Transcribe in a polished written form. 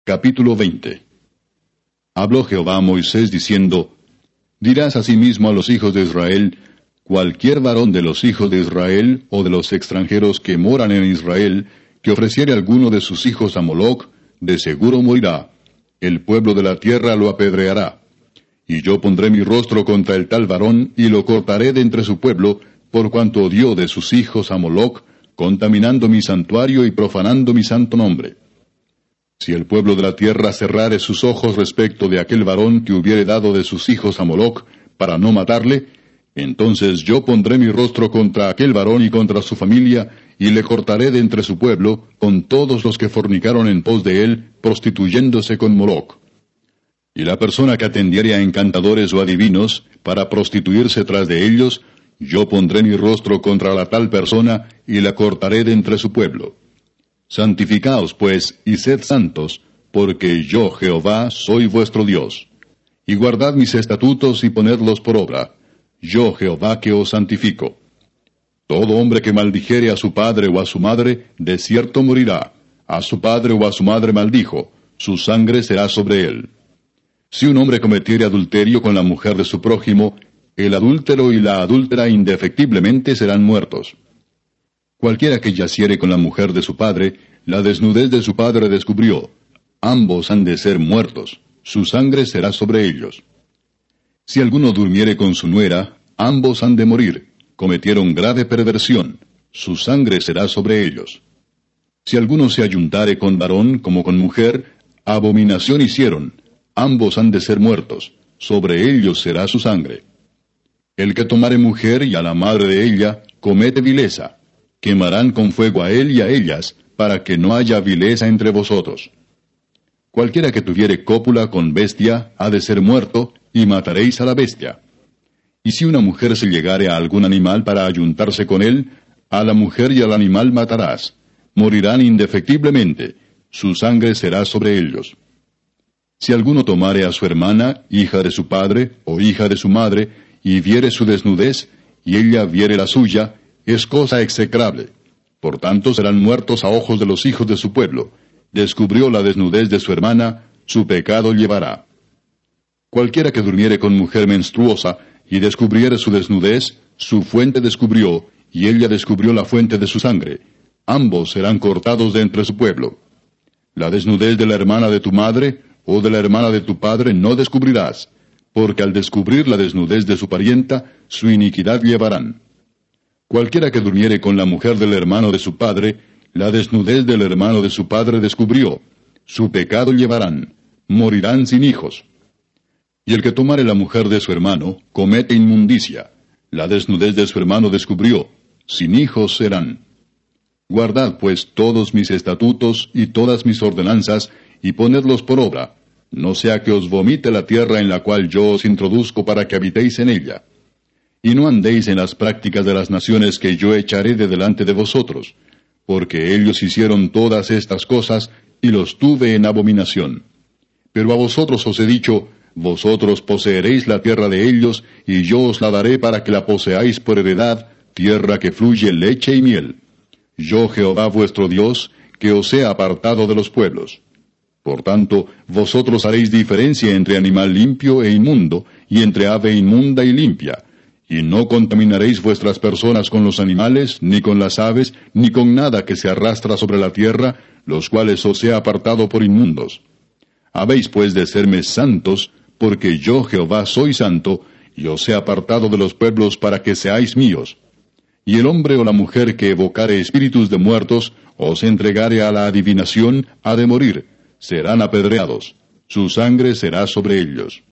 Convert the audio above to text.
Capítulo 20. Habló Jehová a Moisés diciendo, Dirás asimismo a los hijos de Israel, cualquier varón de los hijos de Israel o de los extranjeros que moran en Israel, que ofreciere alguno de sus hijos a Moloc, de seguro morirá. El pueblo de la tierra lo apedreará. Y yo pondré mi rostro contra el tal varón, y lo cortaré de entre su pueblo, por cuanto odió de sus hijos a Moloc, contaminando mi santuario y profanando mi santo nombre. Si el pueblo de la tierra cerrare sus ojos respecto de aquel varón que hubiere dado de sus hijos a Moloc, para no matarle, entonces yo pondré mi rostro contra aquel varón y contra su familia, y le cortaré de entre su pueblo, con todos los que fornicaron en pos de él, prostituyéndose con Moloc. Y la persona que atendiere a encantadores o adivinos, para prostituirse tras de ellos, yo pondré mi rostro contra la tal persona, y la cortaré de entre su pueblo. Santificaos, pues, y sed santos, porque yo, Jehová, soy vuestro Dios. Y guardad mis estatutos y ponedlos por obra. Yo, Jehová, que os santifico. Todo hombre que maldijere a su padre o a su madre, de cierto morirá. A su padre o a su madre maldijo, su sangre será sobre él. Si un hombre cometiere adulterio con la mujer de su prójimo, el adúltero y la adúltera indefectiblemente serán muertos. Cualquiera que yaciere con la mujer de su padre, la desnudez de su padre descubrió. Ambos han de ser muertos, su sangre será sobre ellos. Si alguno durmiere con su nuera, ambos han de morir, cometieron grave perversión, su sangre será sobre ellos. Si alguno se ayuntare con varón como con mujer, abominación hicieron, ambos han de ser muertos, sobre ellos será su sangre. El que tomare mujer y a la madre de ella, comete vileza. Quemarán con fuego a él y a ellas, para que no haya vileza entre vosotros. Cualquiera que tuviere cópula con bestia, ha de ser muerto, y mataréis a la bestia. Y si una mujer se llegare a algún animal para ayuntarse con él, a la mujer y al animal matarás. Morirán indefectiblemente, su sangre será sobre ellos. Si alguno tomare a su hermana, hija de su padre, o hija de su madre, y viere su desnudez, y ella viere la suya, es cosa execrable. Por tanto serán muertos a ojos de los hijos de su pueblo. Descubrió la desnudez de su hermana, su pecado llevará. Cualquiera que durmiere con mujer menstruosa, y descubriere su desnudez, su fuente descubrió, y ella descubrió la fuente de su sangre. Ambos serán cortados de entre su pueblo. La desnudez de la hermana de tu madre, o de la hermana de tu padre, no descubrirás, porque al descubrir la desnudez de su parienta, su iniquidad llevarán. Cualquiera que durmiere con la mujer del hermano de su padre, la desnudez del hermano de su padre descubrió, su pecado llevarán, morirán sin hijos. Y el que tomare la mujer de su hermano, comete inmundicia, la desnudez de su hermano descubrió, sin hijos serán. Guardad pues todos mis estatutos y todas mis ordenanzas, y ponedlos por obra, no sea que os vomite la tierra en la cual yo os introduzco para que habitéis en ella. Y no andéis en las prácticas de las naciones que yo echaré de delante de vosotros, porque ellos hicieron todas estas cosas, y los tuve en abominación. Pero a vosotros os he dicho, vosotros poseeréis la tierra de ellos, y yo os la daré para que la poseáis por heredad, tierra que fluye leche y miel. Yo Jehová vuestro Dios, que os he apartado de los pueblos. Por tanto, vosotros haréis diferencia entre animal limpio e inmundo, y entre ave inmunda y limpia. Y no contaminaréis vuestras personas con los animales, ni con las aves, ni con nada que se arrastra sobre la tierra, los cuales os he apartado por inmundos. Habéis pues de serme santos, porque yo Jehová soy santo, y os he apartado de los pueblos para que seáis míos. Y el hombre o la mujer que evocare espíritus de muertos, os entregare a la adivinación, ha de morir, serán apedreados, su sangre será sobre ellos.